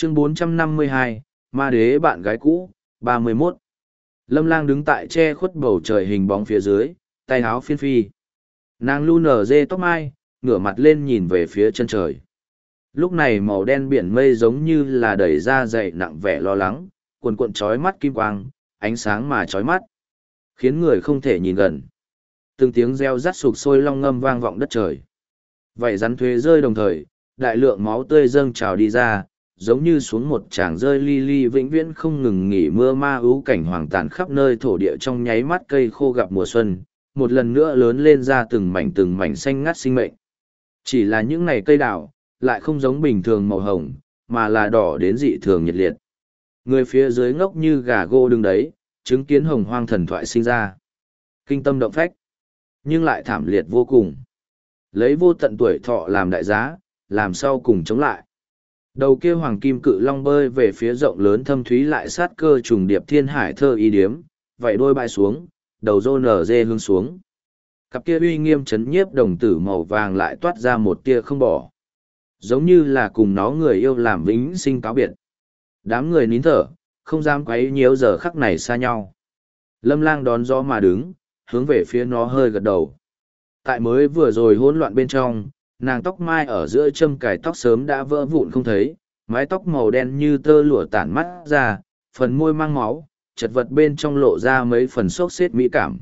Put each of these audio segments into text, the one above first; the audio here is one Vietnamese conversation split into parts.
Chương 452, Ma Đế bạn gái cũ, 31. Lâm Lang đứng tại che khuất bầu trời hình bóng phía dưới, tay háo phiên phi. Nàng lu nở dê tóc mai, ngửa mặt lên nhìn về phía chân trời. Lúc này màu đen biển mây giống như là đẩy ra dày nặng vẻ lo lắng, cuồn cuộn trói mắt kim quang, ánh sáng mà trói mắt, khiến người không thể nhìn gần. Từng tiếng reo rắt sục sôi long ngâm vang vọng đất trời. Vậy rắn thuế rơi đồng thời, đại lượng máu tươi dâng trào đi ra, giống như xuống một tràng rơi li li vĩnh viễn không ngừng nghỉ mưa ma ưu cảnh hoàng tàn khắp nơi thổ địa trong nháy mắt cây khô gặp mùa xuân, một lần nữa lớn lên ra từng mảnh xanh ngắt sinh mệnh. Chỉ là những ngày cây đào, lại không giống bình thường màu hồng, mà là đỏ đến dị thường nhiệt liệt. Người phía dưới ngốc như gà gô đứng đấy, chứng kiến hồng hoang thần thoại sinh ra. Kinh tâm động phách, nhưng lại thảm liệt vô cùng. Lấy vô tận tuổi thọ làm đại giá, làm sao cùng chống lại. Đầu kia hoàng kim cự long bơi về phía rộng lớn thâm thúy lại sát cơ trùng điệp thiên hải thơ y điếm, vậy đôi bại xuống, đầu rô nở dê hướng xuống. Cặp kia uy nghiêm chấn nhiếp đồng tử màu vàng lại toát ra một tia không bỏ. Giống như là cùng nó người yêu làm vĩnh sinh cáo biệt. Đám người nín thở, không dám quấy nhiễu giờ khắc này xa nhau. Lâm Lang đón gió mà đứng, hướng về phía nó hơi gật đầu. Tại mới vừa rồi hỗn loạn bên trong, nàng tóc mai ở giữa châm cài tóc sớm đã vỡ vụn không thấy, mái tóc màu đen như tơ lụa tản mắt ra, phần môi mang máu, chật vật bên trong lộ ra mấy phần xốc xếp mỹ cảm.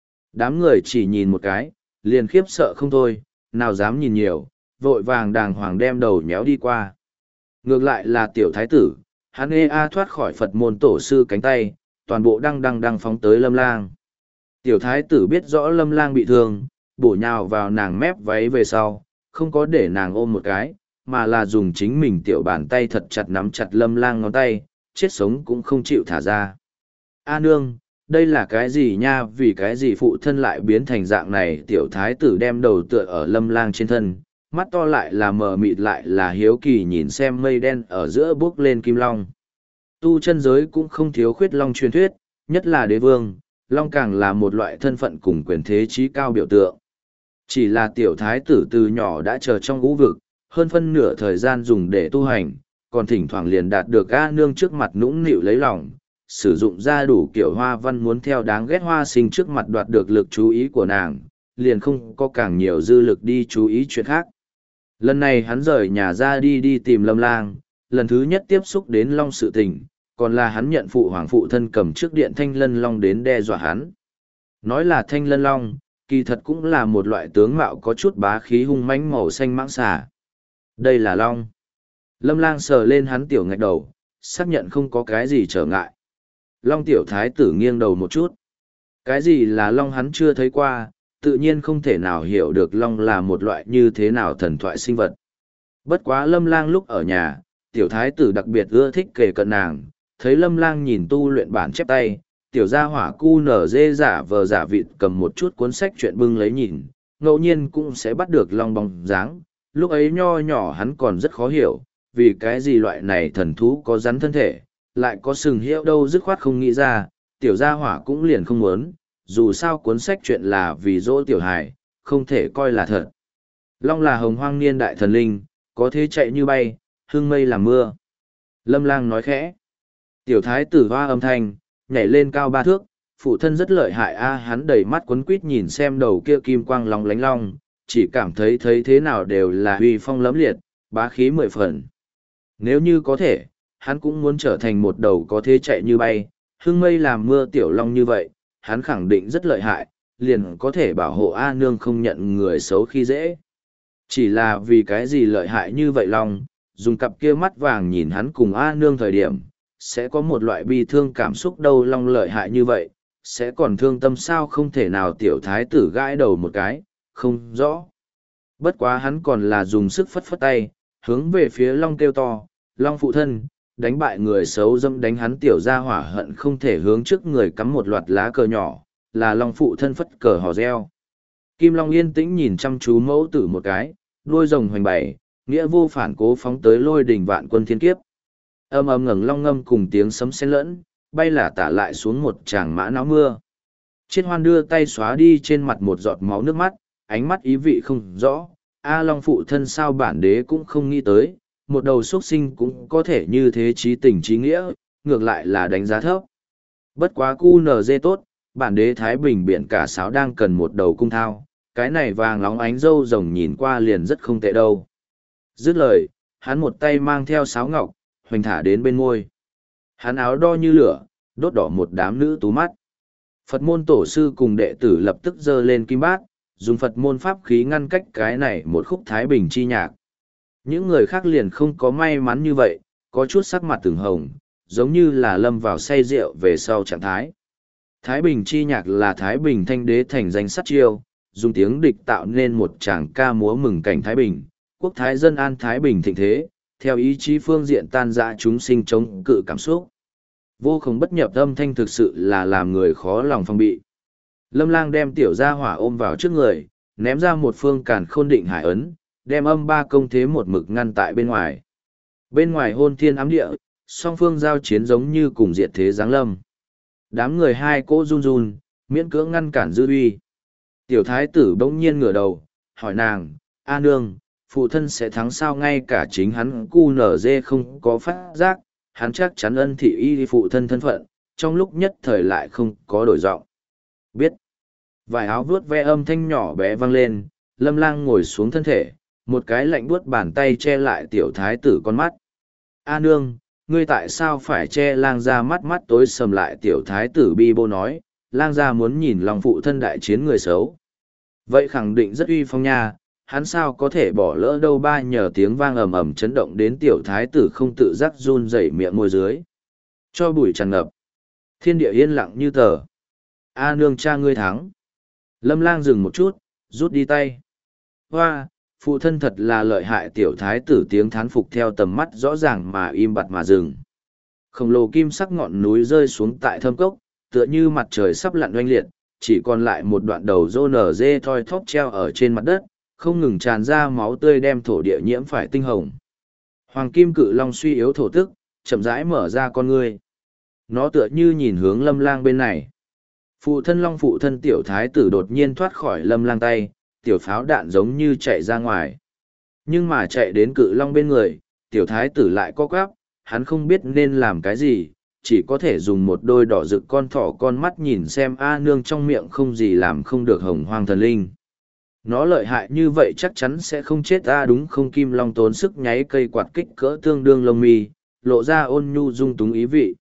Đám người chỉ nhìn một cái, liền khiếp sợ không thôi, nào dám nhìn nhiều, vội vàng đàng hoàng đem đầu nhéo đi qua. Ngược lại là tiểu thái tử, hắn thoát khỏi Phật môn tổ sư cánh tay, toàn bộ đăng phóng tới Lâm Lang. Tiểu thái tử biết rõ Lâm Lang bị thương, bổ nhào vào nàng mép váy về sau, không có để nàng ôm một cái, mà là dùng chính mình tiểu bàn tay thật chặt nắm chặt Lâm Lang ngón tay, chết sống cũng không chịu thả ra. A nương, đây là cái gì nha, vì cái gì phụ thân lại biến thành dạng này. Tiểu thái tử đem đầu tựa ở Lâm Lang trên thân, mắt to lại là mờ mịt lại là hiếu kỳ nhìn xem mây đen ở giữa bước lên kim long. Tu chân giới cũng không thiếu khuyết long truyền thuyết, nhất là đế vương, long càng là một loại thân phận cùng quyền thế trí cao biểu tượng. Chỉ là tiểu thái tử từ nhỏ đã chờ trong ngũ vực, hơn phân nửa thời gian dùng để tu hành, còn thỉnh thoảng liền đạt được A nương trước mặt nũng nịu lấy lòng, sử dụng ra đủ kiểu hoa văn muốn theo đáng ghét hoa sinh trước mặt đoạt được lực chú ý của nàng, liền không có càng nhiều dư lực đi chú ý chuyện khác. Lần này hắn rời nhà ra đi tìm Lâm Lang, lần thứ nhất tiếp xúc đến long sự tình, còn là hắn nhận phụ hoàng phụ thân cầm trước điện thanh lân long đến đe dọa hắn. Nói là thanh lân long, kỳ thật cũng là một loại tướng mạo có chút bá khí hung mãnh màu xanh mãng xà. Đây là long. Lâm Lang sờ lên hắn tiểu ngạch đầu, xác nhận không có cái gì trở ngại. Long tiểu thái tử nghiêng đầu một chút. Cái gì là long hắn chưa thấy qua, tự nhiên không thể nào hiểu được long là một loại như thế nào thần thoại sinh vật. Bất quá Lâm Lang lúc ở nhà, tiểu thái tử đặc biệt ưa thích kề cận nàng, thấy Lâm Lang nhìn tu luyện bản chép tay, tiểu gia hỏa cu nở dê giả vờ giả vịt cầm một chút cuốn sách chuyện bưng lấy nhìn, ngẫu nhiên cũng sẽ bắt được long bóng dáng. Lúc ấy nho nhỏ hắn còn rất khó hiểu, vì cái gì loại này thần thú có rắn thân thể, lại có sừng hiệu đâu dứt khoát không nghĩ ra, tiểu gia hỏa cũng liền không muốn, dù sao cuốn sách chuyện là vì dỗ tiểu hài, không thể coi là thật. Long là hồng hoang niên đại thần linh, có thế chạy như bay, hương mây làm mưa. Lâm Lang nói khẽ. Tiểu thái tử hoa âm thanh, nhảy lên cao 3 thước, phụ thân rất lợi hại a. Hắn đầy mắt quấn quýt nhìn xem đầu kia kim quang long lánh long, chỉ cảm thấy thế nào đều là uy phong lẫm liệt, bá khí 10 phần. Nếu như có thể, hắn cũng muốn trở thành một đầu có thế chạy như bay, hương mây làm mưa tiểu long như vậy, hắn khẳng định rất lợi hại, liền có thể bảo hộ A nương không nhận người xấu khi dễ. Chỉ là vì cái gì lợi hại như vậy long, dùng cặp kia mắt vàng nhìn hắn cùng A nương thời điểm, sẽ có một loại bi thương cảm xúc đâu. Long lợi hại như vậy, sẽ còn thương tâm sao? Không thể nào. Tiểu thái tử gãi đầu một cái, không rõ. Bất quá hắn còn là dùng sức phất phất tay, hướng về phía long kêu to, long phụ thân, đánh bại người xấu dâm đánh hắn. Tiểu gia hỏa hận không thể hướng trước người cắm một loạt lá cờ nhỏ, là long phụ thân phất cờ hò reo. Kim long yên tĩnh nhìn chăm chú mẫu tử một cái, đuôi rồng hoành bày, nghĩa vô phản cố phóng tới lôi đỉnh vạn quân thiên kiếp. Âm ầm ngẩng long ngâm cùng tiếng sấm xen lẫn, bay là tả lại xuống một tràng mã náo mưa. Chiết Hoan đưa tay xóa đi trên mặt một giọt máu nước mắt, ánh mắt ý vị không rõ. A long phụ thân sao bản đế cũng không nghĩ tới, một đầu xuất sinh cũng có thể như thế trí tình trí nghĩa, ngược lại là đánh giá thấp. Bất quá QNZ tốt, bản đế Thái Bình biển cả sáo đang cần một đầu cung thao, cái này vàng lóng ánh râu rồng nhìn qua liền rất không tệ đâu. Dứt lời, hắn một tay mang theo sáo ngọc, hoành thả đến bên môi. Hắn áo đo như lửa, đốt đỏ một đám nữ tú mắt. Phật môn tổ sư cùng đệ tử lập tức giơ lên kim bát, dùng Phật môn pháp khí ngăn cách cái này một khúc Thái Bình chi nhạc. Những người khác liền không có may mắn như vậy, có chút sắc mặt từng hồng, giống như là lâm vào say rượu về sau trạng thái. Thái Bình chi nhạc là Thái Bình thanh đế thành danh sát chiêu, dùng tiếng địch tạo nên một tràng ca múa mừng cảnh Thái Bình, quốc thái dân an Thái Bình thịnh thế, theo ý chí phương diện tan dã chúng sinh chống cự cảm xúc. Vô không bất nhập âm thanh thực sự là làm người khó lòng phòng bị. Lâm Lang đem tiểu gia hỏa ôm vào trước người, ném ra một phương càn khôn định hải ấn, đem âm ba công thế một mực ngăn tại bên ngoài. Bên ngoài hôn thiên ám địa, song phương giao chiến giống như cùng diệt thế giáng lâm. Đám người hai cỗ run run, miễn cưỡng ngăn cản dư uy. Tiểu thái tử bỗng nhiên ngửa đầu, hỏi nàng, A nương, phụ thân sẽ thắng sao? Ngay cả chính hắn QNZ không có phát giác, hắn chắc chắn ân thị y phụ thân thân phận, trong lúc nhất thời lại không có đổi giọng. Biết. Vài áo vuốt ve âm thanh nhỏ bé vang lên, Lâm Lang ngồi xuống thân thể, một cái lạnh buốt bàn tay che lại tiểu thái tử con mắt. A nương, ngươi tại sao phải che lang ra? Mắt mắt tối sầm lại tiểu thái tử bi bô nói, lang gia muốn nhìn lòng phụ thân đại chiến người xấu. Vậy khẳng định rất uy phong nha, hắn sao có thể bỏ lỡ đâu? Ba nhờ tiếng vang ầm ầm chấn động đến tiểu thái tử không tự giác run rẩy miệng môi dưới. Cho bụi tràn ngập. Thiên địa yên lặng như tờ. A nương, cha ngươi thắng. Lâm Lang dừng một chút, rút đi tay. Hoa, phụ thân thật là lợi hại. Tiểu thái tử tiếng thán phục theo tầm mắt rõ ràng mà im bặt mà dừng. Khổng lồ kim sắc ngọn núi rơi xuống tại thâm cốc, tựa như mặt trời sắp lặn oanh liệt, chỉ còn lại một đoạn đầu rô nở dê thoi thóp treo ở trên mặt đất, không ngừng tràn ra máu tươi đem thổ địa nhiễm phải tinh hồng. Hoàng kim cự long suy yếu thổ tức, chậm rãi mở ra con ngươi. Nó tựa như nhìn hướng Lâm Lang bên này. Phụ thân long phụ thân tiểu thái tử đột nhiên thoát khỏi Lâm Lang tay, tiểu pháo đạn giống như chạy ra ngoài. Nhưng mà chạy đến cự long bên người, tiểu thái tử lại co quắp, hắn không biết nên làm cái gì, chỉ có thể dùng một đôi đỏ rực con thỏ con mắt nhìn xem A nương trong miệng không gì làm không được hồng hoang thần linh. Nó lợi hại như vậy chắc chắn sẽ không chết ta đúng không? Kim long tốn sức nháy cây quạt kích cỡ tương đương lông mi, lộ ra ôn nhu dung túng ý vị.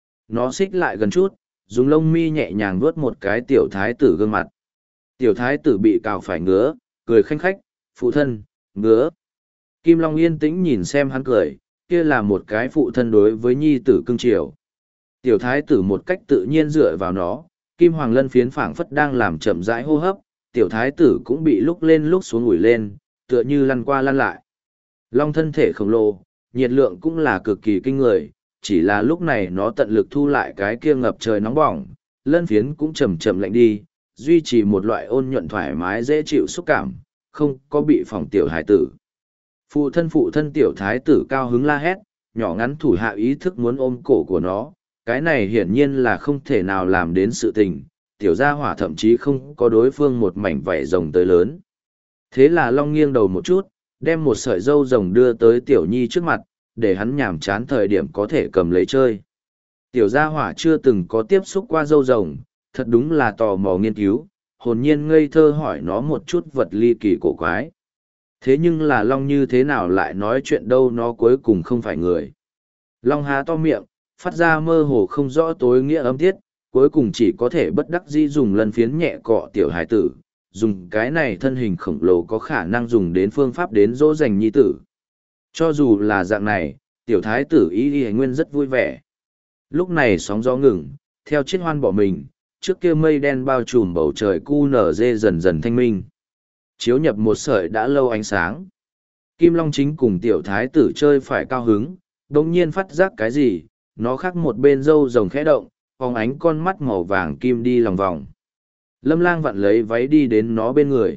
Nó xích lại gần chút, dùng lông mi nhẹ nhàng vuốt một cái tiểu thái tử gương mặt. Tiểu thái tử bị cào phải ngứa, cười khanh khách, phụ thân, ngứa. Kim long yên tĩnh nhìn xem hắn cười, kia là một cái phụ thân đối với nhi tử cưng chiều. Tiểu thái tử một cách tự nhiên dựa vào nó, kim hoàng lân phiến phảng phất đang làm chậm rãi hô hấp, tiểu thái tử cũng bị lúc lên lúc xuống ủi lên, tựa như lăn qua lăn lại. Long thân thể khổng lồ, nhiệt lượng cũng là cực kỳ kinh người, chỉ là lúc này nó tận lực thu lại cái kia ngập trời nóng bỏng, lân phiến cũng chậm chậm lạnh đi, duy trì một loại ôn nhuận thoải mái dễ chịu xúc cảm, không có bị phỏng tiểu hải tử. Phụ thân tiểu thái tử cao hứng la hét, nhỏ ngắn thủ hạ ý thức muốn ôm cổ của nó, cái này hiển nhiên là không thể nào làm đến sự tình, tiểu gia hỏa thậm chí không có đối phương một mảnh vảy rồng tới lớn. Thế là Long nghiêng đầu một chút, đem một sợi dâu rồng đưa tới tiểu nhi trước mặt, để hắn nhàm chán thời điểm có thể cầm lấy chơi. Tiểu gia hỏa chưa từng có tiếp xúc qua dâu rồng, thật đúng là tò mò nghiên cứu, hồn nhiên ngây thơ hỏi nó một chút vật ly kỳ cổ quái. Thế nhưng là Long như thế nào lại nói chuyện đâu, nó cuối cùng không phải người. Long há to miệng, phát ra mơ hồ không rõ tối nghĩa âm tiết, cuối cùng chỉ có thể bất đắc dĩ dùng lân phiến nhẹ cọ tiểu hải tử, dùng cái này thân hình khổng lồ có khả năng dùng đến phương pháp đến dỗ dành nhi tử. Cho dù là dạng này, tiểu thái tử y nguyên rất vui vẻ. Lúc này sóng gió ngừng, theo chiếc hoan bỏ mình, trước kia mây đen bao trùm bầu trời QNZ dần dần thanh minh. Chiếu nhập một sợi đã lâu ánh sáng. Kim Long chính cùng tiểu thái tử chơi phải cao hứng, đồng nhiên phát giác cái gì, nó khắc một bên râu rồng khẽ động, phóng ánh con mắt màu vàng kim đi lòng vòng. Lâm Lang vặn lấy váy đi đến nó bên người.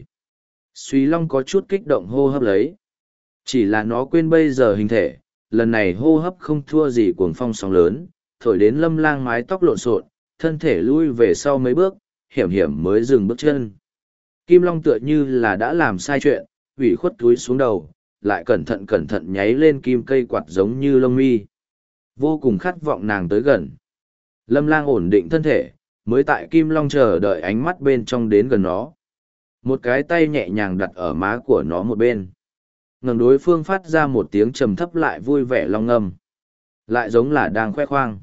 Súy Long có chút kích động hô hấp lấy. Chỉ là nó quên bây giờ hình thể, lần này hô hấp không thua gì cuồng phong sóng lớn, thổi đến Lâm Lang mái tóc lộn xộn, thân thể lui về sau mấy bước, hiểm hiểm mới dừng bước chân. Kim Long tựa như là đã làm sai chuyện, ủy khuất túi xuống đầu, lại cẩn thận nháy lên kim cây quạt giống như lông mi. Vô cùng khát vọng nàng tới gần. Lâm Lang ổn định thân thể, mới tại Kim Long chờ đợi ánh mắt bên trong đến gần nó. Một cái tay nhẹ nhàng đặt ở má của nó một bên. Ngẩng đối phương phát ra một tiếng trầm thấp lại vui vẻ long ngâm. Lại giống là đang khoe khoang.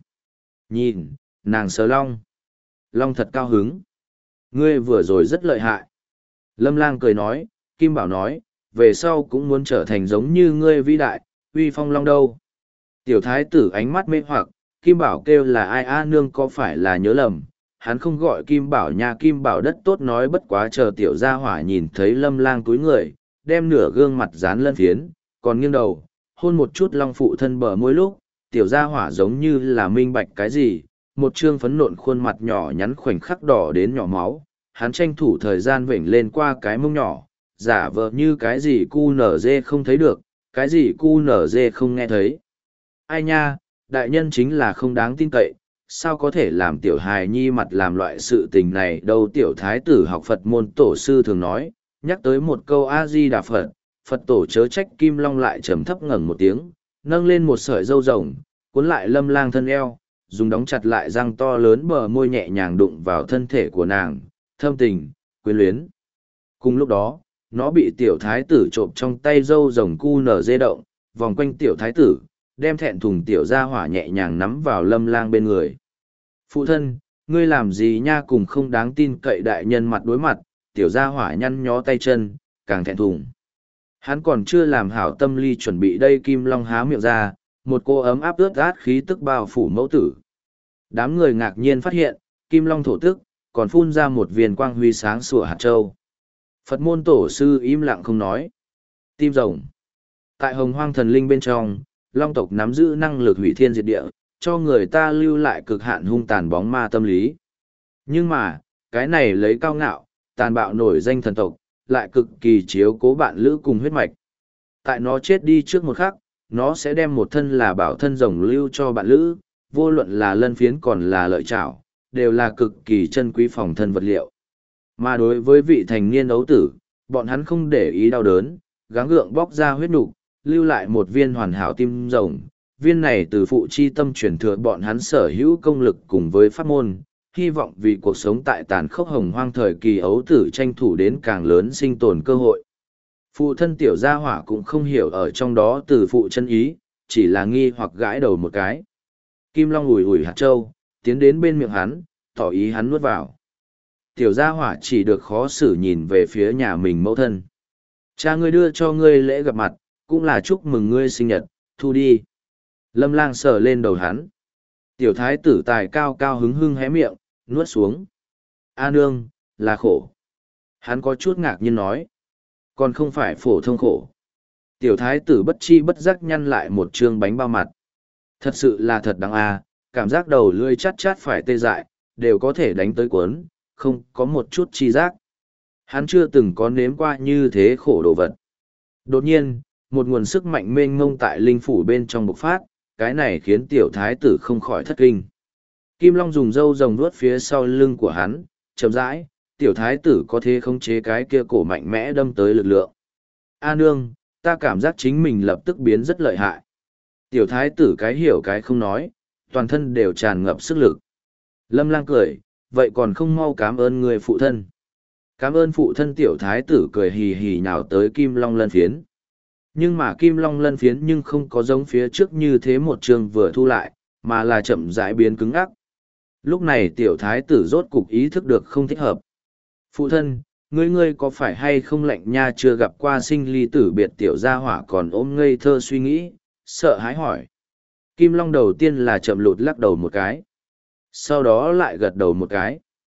Nhìn, nàng sờ long. Long thật cao hứng. Ngươi vừa rồi rất lợi hại. Lâm Lang cười nói, Kim Bảo nói, về sau cũng muốn trở thành giống như ngươi vĩ đại, uy phong long đâu. Tiểu thái tử ánh mắt mê hoặc, Kim Bảo kêu là ai a nương có phải là nhớ lầm, hắn không gọi Kim Bảo nhà Kim Bảo đất tốt nói bất quá chờ tiểu gia hỏa nhìn thấy Lâm Lang túi người, đem nửa gương mặt dán lân phiến, còn nghiêng đầu, hôn một chút long phụ thân bờ môi lúc, tiểu gia hỏa giống như là minh bạch cái gì, một trương phấn nộn khuôn mặt nhỏ nhắn khoảnh khắc đỏ đến nhỏ máu, hắn tranh thủ thời gian vểnh lên qua cái mông nhỏ, giả vờ như cái gì cu nở dê không thấy được, cái gì cu nở dê không nghe thấy. Ai nha, đại nhân chính là không đáng tin cậy, sao có thể làm tiểu hài nhi mặt làm loại sự tình này đâu. Tiểu thái tử học Phật môn tổ sư thường nói, nhắc tới một câu A-di-đà Phật, Phật tổ chớ trách. Kim Long lại trầm thấp ngẩng một tiếng, nâng lên một sợi râu rồng, cuốn lại Lâm Lang thân eo, dùng đóng chặt lại răng to lớn bờ môi nhẹ nhàng đụng vào thân thể của nàng, thâm tình, quyến luyến. Cùng lúc đó, nó bị tiểu thái tử trộm trong tay râu rồng cu nở dê động, vòng quanh tiểu thái tử, đem thẹn thùng tiểu gia hỏa nhẹ nhàng nắm vào Lâm Lang bên người. Phụ thân, ngươi làm gì nha, cùng không đáng tin cậy đại nhân mặt đối mặt, tiểu gia hỏa nhăn nhó tay chân, càng thẹn thùng. Hắn còn chưa làm hảo tâm lý chuẩn bị đây. Kim Long há miệng ra, một cô ấm áp ướt át khí tức bao phủ mẫu tử. Đám người ngạc nhiên phát hiện, Kim Long thổ tức, còn phun ra một viên quang huy sáng sủa hạt châu. Phật môn tổ sư im lặng không nói. Tim rồng. Tại Hồng Hoang thần linh bên trong, Long tộc nắm giữ năng lực hủy thiên diệt địa, cho người ta lưu lại cực hạn hung tàn bóng ma tâm lý. Nhưng mà, cái này lấy cao ngạo, tàn bạo nổi danh thần tộc, lại cực kỳ chiếu cố bạn lữ cùng huyết mạch. Tại nó chết đi trước một khắc, nó sẽ đem một thân là bảo thân rồng lưu cho bạn lữ, vô luận là lân phiến còn là lợi chảo, đều là cực kỳ chân quý phòng thân vật liệu. Mà đối với vị thành niên ấu tử, bọn hắn không để ý đau đớn, gắng gượng bóc ra huyết nục, lưu lại một viên hoàn hảo tim rồng. Viên này từ phụ chi tâm truyền thừa bọn hắn sở hữu công lực cùng với pháp môn, hy vọng vì cuộc sống tại tàn khốc hồng hoang thời kỳ ấu tử tranh thủ đến càng lớn sinh tồn cơ hội. Phụ thân tiểu gia hỏa cũng không hiểu ở trong đó từ phụ chân ý, chỉ là nghi hoặc gãi đầu một cái. Kim Long ủi ủi hạt châu, tiến đến bên miệng hắn, tỏ ý hắn nuốt vào. Tiểu gia hỏa chỉ được khó xử nhìn về phía nhà mình mẫu thân. Cha ngươi đưa cho ngươi lễ gặp mặt, cũng là chúc mừng ngươi sinh nhật, thu đi. Lâm Lang sờ lên đầu hắn. Tiểu thái tử tài cao cao hứng hưng hé miệng, nuốt xuống. A nương, là khổ. Hắn có chút ngạc nhiên nói. Còn không phải phổ thông khổ. Tiểu thái tử bất chi bất giác nhăn lại một trương bánh bao mặt. Thật sự là thật đáng a, cảm giác đầu lưỡi chát chát phải tê dại, đều có thể đánh tới cuốn, không có một chút chi giác. Hắn chưa từng có nếm qua như thế khổ đồ vật. Đột nhiên, một nguồn sức mạnh mênh mông tại linh phủ bên trong bộc phát, cái này khiến tiểu thái tử không khỏi thất kinh. Kim Long dùng râu rồng vuốt phía sau lưng của hắn, chậm rãi, tiểu thái tử có thể khống chế cái kia cổ mạnh mẽ đâm tới lực lượng. A nương, ta cảm giác chính mình lập tức biến rất lợi hại. Tiểu thái tử cái hiểu cái không nói, toàn thân đều tràn ngập sức lực. Lâm Lang cười, vậy còn không mau cảm ơn người phụ thân. Cảm ơn phụ thân. Tiểu thái tử cười hì hì nhào tới Kim Long lân phiến. Nhưng mà Kim Long lân phiến nhưng không có giống phía trước như thế một trường vừa thu lại, mà là chậm rãi biến cứng ngắc. Lúc này tiểu thái tử rốt cục ý thức được không thích hợp. Phụ thân, ngươi có phải hay không lạnh nha, chưa gặp qua sinh ly tử biệt tiểu gia hỏa còn ôm ngây thơ suy nghĩ, sợ hãi hỏi. Kim Long đầu tiên là chậm lụt lắc đầu một cái. Sau đó lại gật đầu một cái.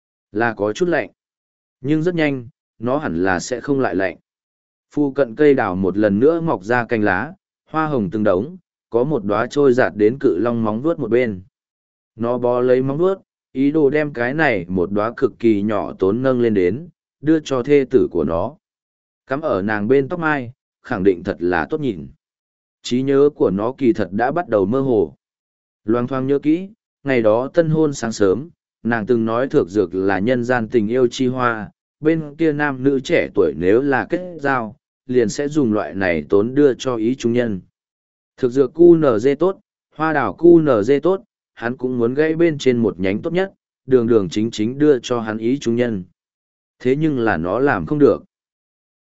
Là có chút lạnh. Nhưng rất nhanh, nó hẳn là sẽ không lại lạnh. Phu cận cây đào một lần nữa mọc ra cành lá, hoa hồng từng đống, có một đóa trôi giạt đến cự long móng vuốt một bên. Nó bó lấy móng vuốt, ý đồ đem cái này một đóa cực kỳ nhỏ tốn nâng lên đến, đưa cho thê tử của nó. Cắm ở nàng bên tóc mai, khẳng định thật là tốt nhìn. Trí nhớ của nó kỳ thật đã bắt đầu mơ hồ. Loang thoang nhớ kỹ, ngày đó tân hôn sáng sớm, nàng từng nói thược dược là nhân gian tình yêu chi hoa, bên kia nam nữ trẻ tuổi nếu là kết giao, liền sẽ dùng loại này tốn đưa cho ý trung nhân. Thực dược QNZ tốt, hoa đảo QNZ tốt, hắn cũng muốn gãy bên trên một nhánh tốt nhất, đường đường chính chính đưa cho hắn ý trung nhân. Thế nhưng là nó làm không được.